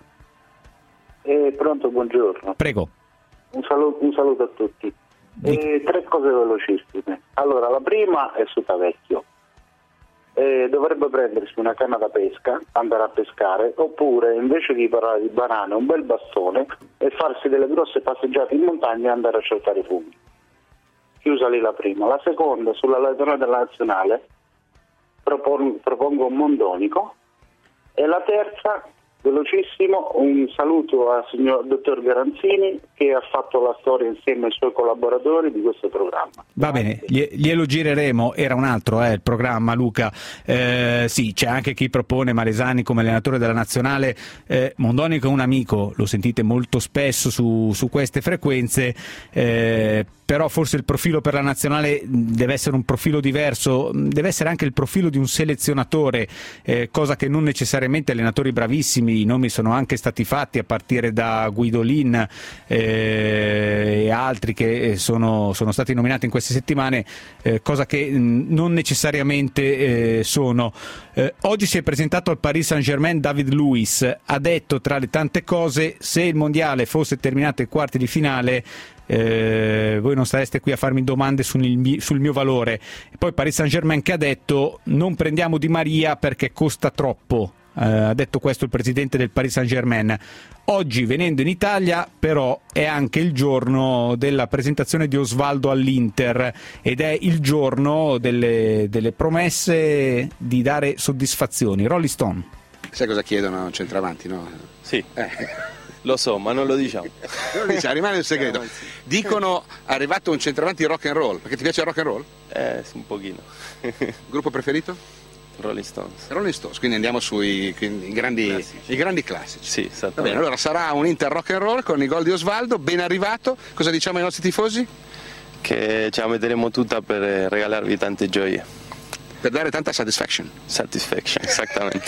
Eh, pronto, buongiorno. Prego. Un saluto, un saluto a tutti. Eh, tre cose velocissime. Allora, la prima è su Tavecchio. Eh, dovrebbe prendersi una canna da pesca, andare a pescare, oppure invece di parlare di banane un bel bastone e farsi delle grosse passeggiate in montagna e andare a cercare i funghi. Chiusa lì la prima. La seconda, sull'allenatore della nazionale, propon- propongo un Mondonico. E la terza, velocissimo, un saluto al signor dottor Garanzini, che ha fatto la storia insieme ai suoi collaboratori di questo programma. Va bene, glielo gireremo. Era un altro eh, il programma, Luca. Eh, sì, c'è anche chi propone Malesani come allenatore della nazionale. eh, Mondonico è un amico, lo sentite molto spesso su, su queste frequenze, eh, però forse il profilo per la nazionale deve essere un profilo diverso, deve essere anche il profilo di un selezionatore, eh, cosa che non necessariamente allenatori bravissimi, i nomi sono anche stati fatti a partire da Guidolin eh, e altri che sono, sono stati nominati in queste settimane, eh, cosa che mh, non necessariamente eh, sono. Eh, oggi si è presentato al Paris Saint-Germain David Luiz, ha detto tra le tante cose: se il mondiale fosse terminato ai quarti di finale, Eh, voi non stareste qui a farmi domande sul, sul mio valore. E poi Paris Saint-Germain che ha detto: non prendiamo Di Maria perché costa troppo. Eh, ha detto questo il presidente del Paris Saint-Germain. Oggi, venendo in Italia, però è anche il giorno della presentazione di Osvaldo all'Inter ed è il giorno delle, delle promesse di dare soddisfazioni. Rolling Stone. Sai cosa chiedono a centravanti, no? Sì. Eh. Lo so, ma non lo diciamo. Non lo diciamo, rimane un segreto. Dicono arrivato un centravanti rock and roll, perché ti piace il rock and roll? Eh, un pochino. Gruppo preferito? Rolling Stones. Rolling Stones, quindi andiamo sui quindi, i, grandi, classici. i grandi classici. Sì, esattamente. Va bene, allora sarà un Inter rock and roll con i gol di Osvaldo, ben arrivato. Cosa diciamo ai nostri tifosi? che ce la metteremo tutta per regalarvi tante gioie. Per dare tanta satisfaction. Satisfaction, esattamente.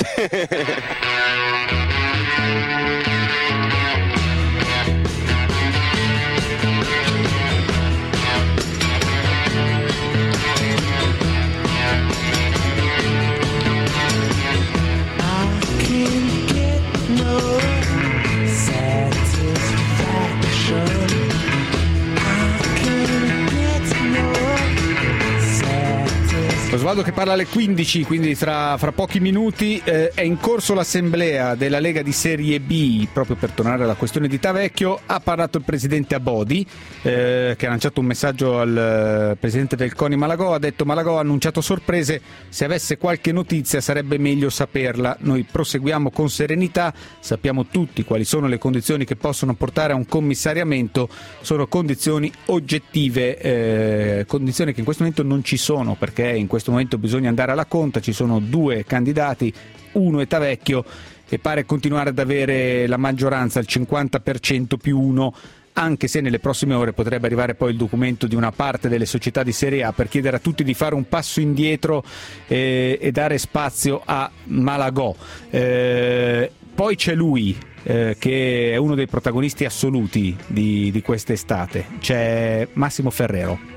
Osvaldo che parla alle quindici, quindi fra, fra pochi minuti. Eh, è in corso l'assemblea della Lega di Serie B, proprio per tornare alla questione di Tavecchio. Ha parlato il presidente Abodi, eh, che ha lanciato un messaggio al eh, presidente del CONI Malagò. Ha detto: Malagò ha annunciato sorprese, se avesse qualche notizia sarebbe meglio saperla. Noi proseguiamo con serenità, sappiamo tutti quali sono le condizioni che possono portare a un commissariamento, sono condizioni oggettive, eh, condizioni che in questo momento non ci sono, perché in questo momento bisogna andare alla conta, ci sono due candidati, uno è Tavecchio e pare continuare ad avere la maggioranza, il cinquanta per cento più uno, anche se nelle prossime ore potrebbe arrivare poi il documento di una parte delle società di Serie A per chiedere a tutti di fare un passo indietro eh, e dare spazio a Malagò. Eh, poi c'è lui, eh, che è uno dei protagonisti assoluti di, di quest'estate, c'è Massimo Ferrero.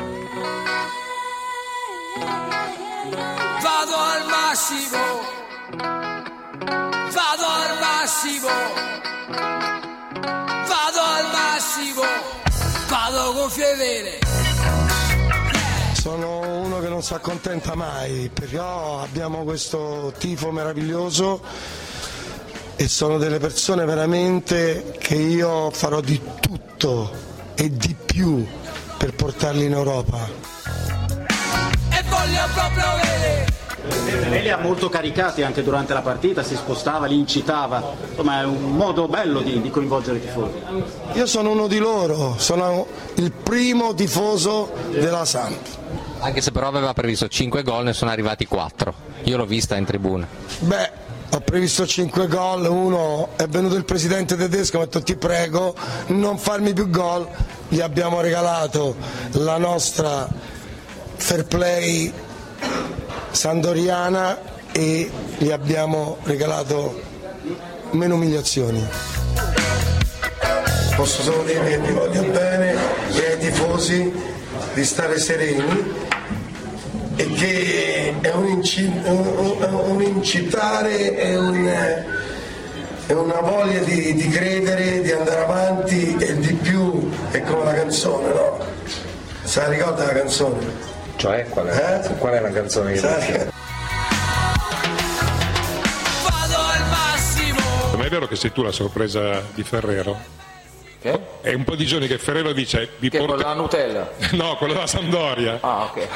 Vado al massimo, vado al massimo, vado al massimo, vado con Fievere. Sono uno che non si accontenta mai, però abbiamo questo tifo meraviglioso e sono delle persone veramente che io farò di tutto e di più per portarli in Europa. E voglio proprio vedere. Lei li ha molto caricati anche durante la partita, si spostava, li incitava, insomma è un modo bello di, di coinvolgere i tifosi. Io sono uno di loro, sono il primo tifoso della Samp. Anche se però aveva previsto cinque gol, ne sono arrivati quattro, io l'ho vista in tribuna. Beh, ho previsto cinque gol, uno è venuto il presidente tedesco, mi ha detto ti prego non farmi più gol, gli abbiamo regalato la nostra fair play sandoriana e gli abbiamo regalato meno umiliazioni. Posso solo dire che vi voglio bene e ai tifosi di stare sereni e che è un, inci- un, un incitare, è, un, è una voglia di, di credere, di andare avanti e di più, è come la canzone, no? Se la ricorda la canzone? Cioè, qual è, eh? Qual è la canzone che dice? Vado al massimo. Non è vero che sei tu la sorpresa di Ferrero? Che? È un po' di giorni che Ferrero dice vi che porta... quello della Nutella? No, quello della Sampdoria. Ah, ok.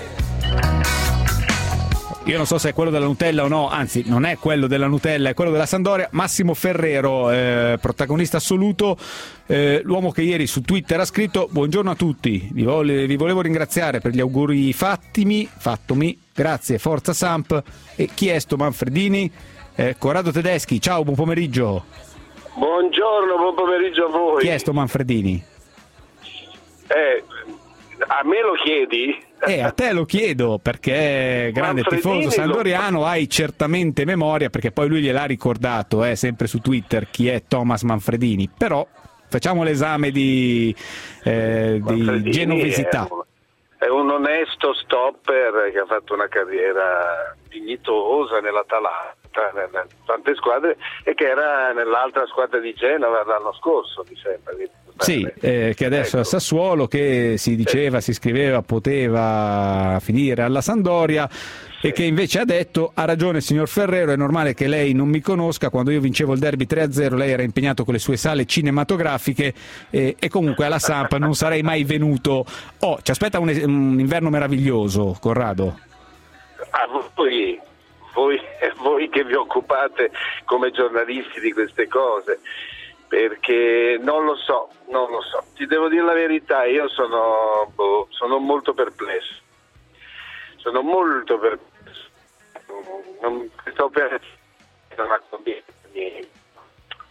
Io non so se è quello della Nutella o no, anzi non è quello della Nutella, è quello della Sampdoria. Massimo Ferrero, eh, protagonista assoluto, eh, l'uomo che ieri su Twitter ha scritto: buongiorno a tutti, vi, vole, vi volevo ringraziare per gli auguri fattimi, fattomi, grazie, forza Samp. E chi è sto Manfredini? Eh, Corrado Tedeschi, ciao, buon pomeriggio. Buongiorno, buon pomeriggio a voi. Chi è sto Manfredini? Eh, a me lo chiedi? Eh, a te lo chiedo, perché grande Manfredini tifoso sandoriano, lo... hai certamente memoria, perché poi lui gliel'ha ricordato, eh, sempre su Twitter, chi è Thomas Manfredini, però facciamo l'esame di, eh, di genovesità. È un, è un onesto stopper che ha fatto una carriera dignitosa nell'Atalanta, nelle tante squadre, e che era nell'altra squadra di Genova l'anno scorso, mi sembra. Sì, eh, che adesso è a Sassuolo, che si diceva, si scriveva, poteva finire alla Sampdoria, sì. E che invece ha detto: ha ragione signor Ferrero, è normale che lei non mi conosca, quando io vincevo il derby tre a zero lei era impegnato con le sue sale cinematografiche e, e comunque alla Samp non sarei mai venuto. Oh, ci aspetta un, un inverno meraviglioso, Corrado. A voi, voi, voi che vi occupate come giornalisti di queste cose, perché non lo so, non lo so, ti devo dire la verità, io sono, boh, sono molto perplesso, sono molto perplesso, non sto per non accontento niente.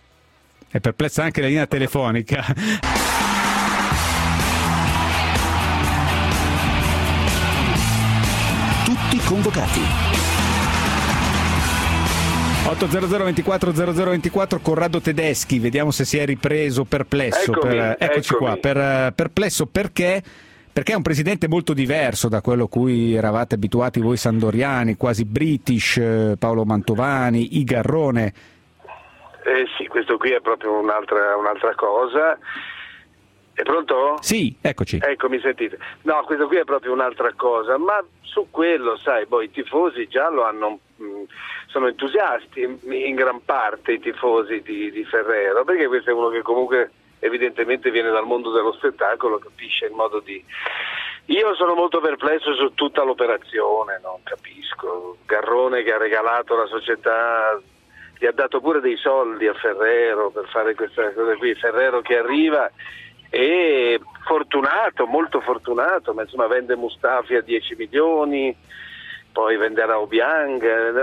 È perplessa anche la linea telefonica. convocati. ottocento ventiquattro zero zero ventiquattro Corrado Tedeschi, vediamo se si è ripreso. Perplesso. Eccomi, per, eccoci eccomi. qua. Per, perplesso perché? Perché è un presidente molto diverso da quello a cui eravate abituati voi sandoriani, quasi british, eh, Paolo Mantovani, Igarrone. Eh sì, questo qui è proprio un'altra, un'altra cosa. È pronto? Sì, eccoci. Ecco, mi sentite? No, questo qui è proprio un'altra cosa, ma su quello, sai, poi i tifosi già lo hanno, mh, sono entusiasti in, in gran parte i tifosi di, di Ferrero, perché questo è uno che comunque evidentemente viene dal mondo dello spettacolo, capisce il modo di... Io sono molto perplesso su tutta l'operazione, non capisco. Garrone che ha regalato la società, gli ha dato pure dei soldi a Ferrero per fare questa cosa qui, Ferrero che arriva e fortunato, molto fortunato, ma insomma vende Mustafi a dieci milioni, poi venderà Obiang,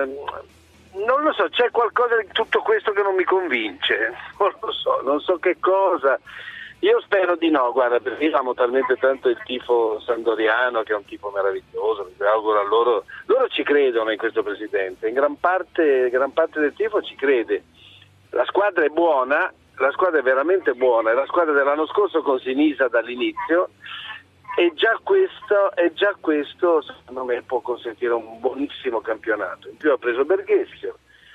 non lo so, c'è qualcosa di tutto questo che non mi convince, non lo so, non so che cosa. Io spero di no, guarda, perché io amo talmente tanto il tifo sandoriano, che è un tifo meraviglioso, mi auguro a loro, loro ci credono in questo presidente, in gran parte, gran parte del tifo ci crede, la squadra è buona, la squadra è veramente buona, è la squadra dell'anno scorso con Sinisa dall'inizio, e già questo, e già questo secondo me può consentire un buonissimo campionato. In più ha preso Berghessio,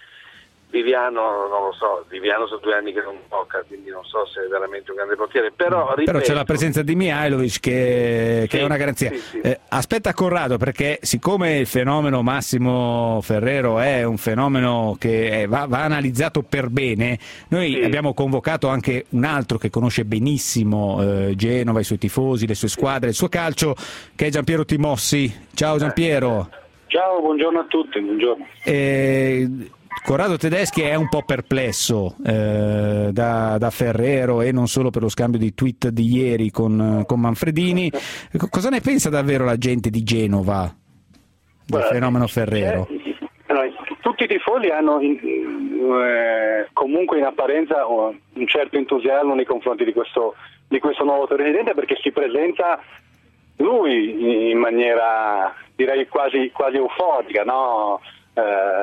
Viviano non lo so, Viviano sono due anni che non gioca, quindi non so se è veramente un grande portiere, però ripeto, però c'è la presenza di Mihajlovic che, che sì, è una garanzia. Sì, sì. Eh, aspetta Corrado, perché siccome il fenomeno Massimo Ferrero è un fenomeno che è, va, va analizzato per bene, noi sì. abbiamo convocato anche un altro che conosce benissimo eh, Genova, i suoi tifosi, le sue squadre, il suo calcio, che è Giampiero Timossi. Ciao Giampiero. Ciao, buongiorno a tutti. Buongiorno. Eh, Corrado Tedeschi è un po' perplesso eh, da, da Ferrero, e non solo per lo scambio di tweet di ieri con, con Manfredini. Cosa ne pensa davvero la gente di Genova del Guarda, fenomeno Ferrero? Eh, allora, tutti i tifosi hanno in, eh, comunque in apparenza un certo entusiasmo nei confronti di questo, di questo nuovo presidente, perché si presenta lui in maniera direi quasi, quasi euforica, no? Eh,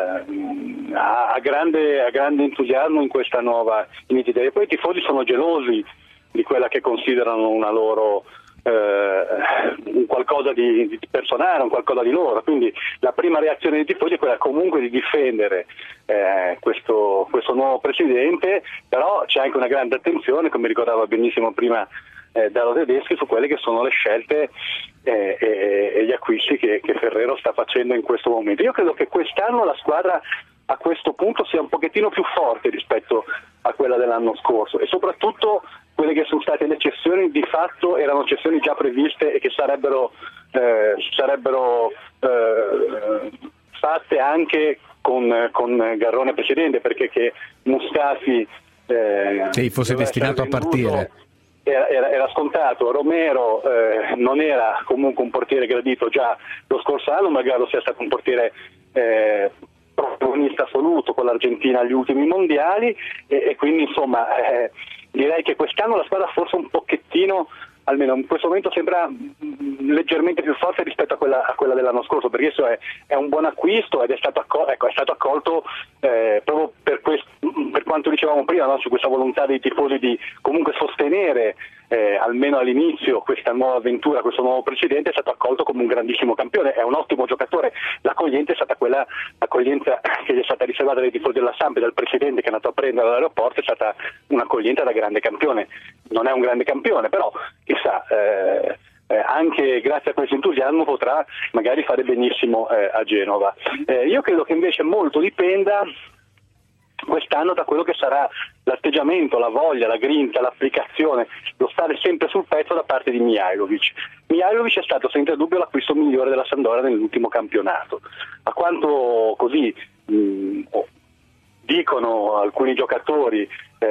a, grande, a grande entusiasmo in questa nuova iniziativa. E poi i tifosi sono gelosi di quella che considerano una loro eh, un qualcosa di, di personale, un qualcosa di loro, quindi la prima reazione dei tifosi è quella comunque di difendere eh, questo, questo nuovo presidente, però c'è anche una grande attenzione, come ricordava benissimo prima Eh, dallo Tedeschi, su quelle che sono le scelte eh, e, e gli acquisti che, che Ferrero sta facendo in questo momento. Io credo che quest'anno la squadra a questo punto sia un pochettino più forte rispetto a quella dell'anno scorso, e soprattutto quelle che sono state le cessioni di fatto erano cessioni già previste e che sarebbero, eh, sarebbero eh, fatte anche con, con Garrone precedente, perché che Mustafi eh, sì, fosse destinato a partire. Era, era, era scontato. Romero eh, non era comunque un portiere gradito già lo scorso anno, magari lo sia stato un portiere eh, protagonista assoluto con l'Argentina agli ultimi mondiali, e, e quindi insomma eh, direi che quest'anno la squadra forse un pochettino, almeno in questo momento, sembra mh, leggermente più forte rispetto a quella, a quella dell'anno scorso, perché questo è, è un buon acquisto ed è stato, accol- ecco, è stato accolto eh, proprio per, questo, per quanto dicevamo prima, no? Su questa volontà dei tifosi di comunque sostenere eh, almeno all'inizio questa nuova avventura, questo nuovo presidente. È stato accolto come un grandissimo campione, è un ottimo giocatore. L'accoglienza è stata quella, l'accoglienza che gli è stata riservata dai tifosi della Samp e dal presidente che è andato a prendere all'aeroporto, è stata un'accoglienza da grande campione. Non è un grande campione, però chissà, eh, eh, anche grazie a questo entusiasmo potrà magari fare benissimo eh, a Genova. Eh, io credo che invece molto dipenda quest'anno da quello che sarà l'atteggiamento, la voglia, la grinta, l'applicazione, lo stare sempre sul pezzo da parte di Mihajlovic. Mihajlovic è stato senza dubbio l'acquisto migliore della Sampdoria nell'ultimo campionato. A quanto così mh, dicono alcuni giocatori,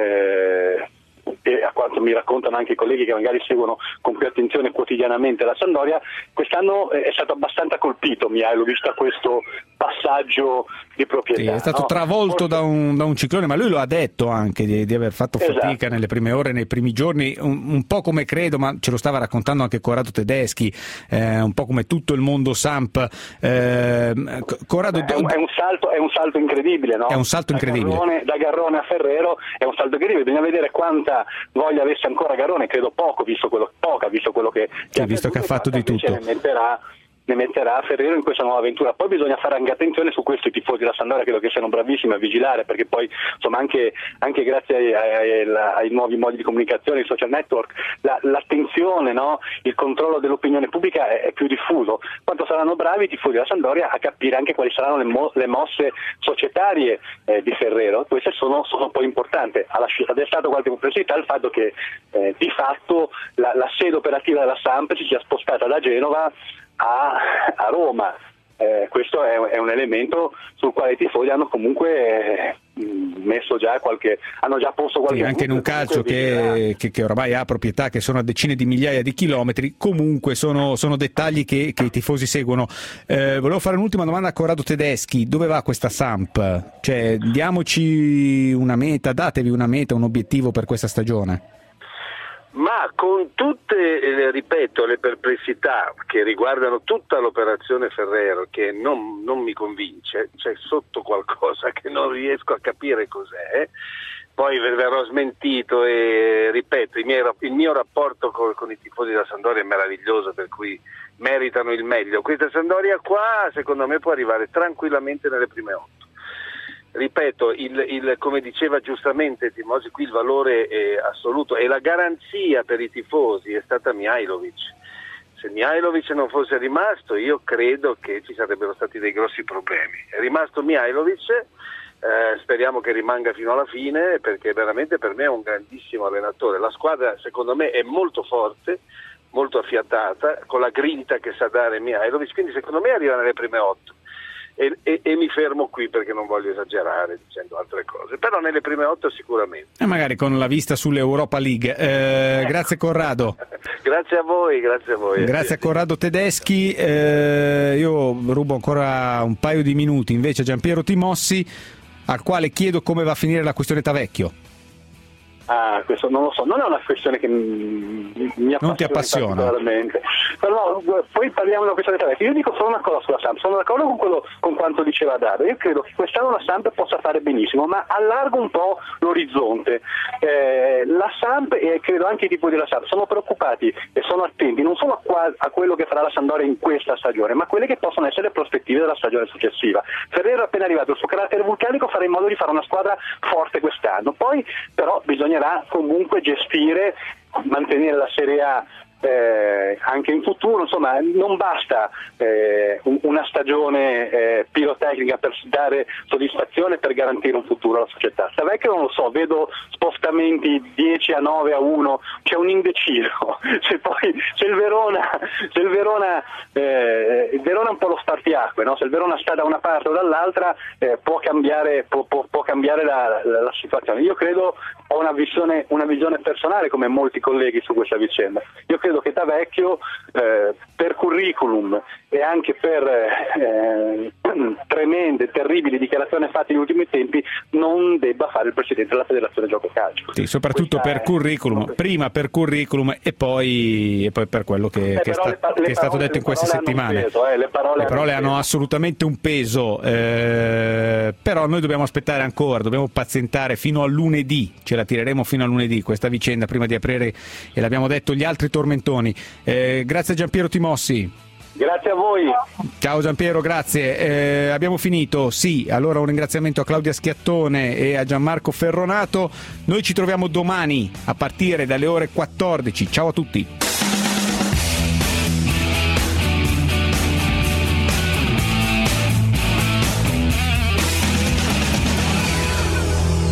eh, e a quanto mi raccontano anche i colleghi che magari seguono con più attenzione quotidianamente la Sampdoria, quest'anno è stato abbastanza colpito Mihajlovic da questo passaggio di proprietà. Sì, è stato no? travolto da un, da un ciclone, ma lui lo ha detto anche di, di aver fatto Esatto. fatica nelle prime ore, nei primi giorni, un, un po' come credo, ma ce lo stava raccontando anche Corrado Tedeschi, eh, un po' come tutto il mondo Samp. Eh, Corrado, è, un, è, un salto, è un salto incredibile, no? È un salto incredibile. Da Garrone, da Garrone a Ferrero è un salto incredibile, bisogna vedere quanta voglia avesse ancora Garrone, credo poco, visto quello, poca, visto quello che, che sì, visto che ha fatto di tutto. Ne metterà, ne metterà Ferrero in questa nuova avventura. Poi bisogna fare anche attenzione su questo, i tifosi della Sampdoria credo che siano bravissimi a vigilare, perché poi insomma anche, anche grazie ai, ai, ai nuovi modi di comunicazione, i social network, la, l'attenzione, no? Il controllo dell'opinione pubblica è, è più diffuso. Quanto saranno bravi i tifosi della Sampdoria a capire anche quali saranno le, mo, le mosse societarie eh, di Ferrero. Queste sono, sono poi importanti. Ha destato qualche perplessità il fatto che eh, di fatto la, la sede operativa della Samp si sia spostata da Genova a, a Roma. Eh, questo è, è un elemento sul quale i tifosi hanno comunque eh, messo già qualche, hanno già posto qualche sì, anche in un calcio che, che, che oramai ha proprietà che sono a decine di migliaia di chilometri, comunque sono, sono dettagli che, che i tifosi seguono. Eh, volevo fare un'ultima domanda a Corrado Tedeschi: dove va questa Samp? Cioè, diamoci una meta, datevi una meta, un obiettivo per questa stagione. Ma con tutte, eh, ripeto, le perplessità che riguardano tutta l'operazione Ferrero, che non, non mi convince, c'è sotto qualcosa che non riesco a capire cos'è, poi verrò smentito e ripeto, il mio, il mio rapporto con, con i tifosi della Sampdoria è meraviglioso, per cui meritano il meglio. Questa Sampdoria qua secondo me può arrivare tranquillamente nelle prime otto. Ripeto, il, il, come diceva giustamente Timosi, qui il valore è assoluto e la garanzia per i tifosi è stata Mihajlovic. Se Mihajlovic non fosse rimasto, io credo che ci sarebbero stati dei grossi problemi. È rimasto Mihajlovic, eh, speriamo che rimanga fino alla fine, perché veramente per me è un grandissimo allenatore. La squadra secondo me è molto forte, molto affiatata, con la grinta che sa dare Mihajlovic, quindi secondo me arriva nelle prime otto. E, e, e mi fermo qui perché non voglio esagerare dicendo altre cose, però nelle prime otto sicuramente. E magari con la vista sull'Europa League. Eh, grazie Corrado. Grazie a voi, grazie a voi. Grazie a Corrado Tedeschi. Eh, io rubo ancora un paio di minuti invece a Giampiero Timossi, al quale chiedo come va a finire la questione Tavecchio. Ah, questo non lo so, non è una questione che mi, mi appassiona. Non ti appassiona? Però no, poi parliamo della questione Tavecchio. Io dico solo una cosa sulla Samp, sono d'accordo con quello, con quanto diceva Dado. Io credo che quest'anno la Samp possa fare benissimo, ma allargo un po' l'orizzonte. Eh, la Samp e credo anche i tifosi della Samp sono preoccupati e sono attenti non solo a, qua, a quello che farà la Sampdoria in questa stagione, ma a quelle che possono essere le prospettive della stagione successiva. Ferrero è appena arrivato, il suo carattere vulcanico farà in modo di fare una squadra forte quest'anno. Poi però bisognerà comunque gestire, mantenere la Serie A eh, anche in futuro, insomma non basta eh, una stagione eh, pirotecnica per dare soddisfazione, per garantire un futuro alla società. Tavecchio non lo so, vedo spostamenti dieci a nove a uno, c'è un indeciso. Se poi se il Verona se il Verona eh, il Verona è un po' lo spartiacque, no? Se il Verona sta da una parte o dall'altra eh, può cambiare può, può, può cambiare la, la, la situazione. Io credo, ho una visione una visione personale come molti colleghi su questa vicenda. Io credo che Tavecchio eh, per curriculum e anche per eh, tremende, terribili dichiarazioni fatte negli ultimi tempi non debba fare il presidente della Federazione Gioco Calcio. Sì, soprattutto Questa per è... curriculum, prima per curriculum e poi, e poi per quello che, eh, che, sta, pa- che è stato parole, detto in queste settimane. Peso, eh, le parole, le parole hanno, hanno assolutamente un peso, eh, però noi dobbiamo aspettare ancora, dobbiamo pazientare fino a lunedì, ce la tireremo fino a lunedì questa vicenda prima di aprire, e l'abbiamo detto, gli altri tormentoni. Eh, grazie a Giampiero Timossi. Grazie a voi. Ciao Giampiero, grazie. Eh, abbiamo finito. Sì, allora un ringraziamento a Claudia Schiattone e a Gianmarco Ferronato. Noi ci troviamo domani a partire dalle ore quattordici. Ciao a tutti.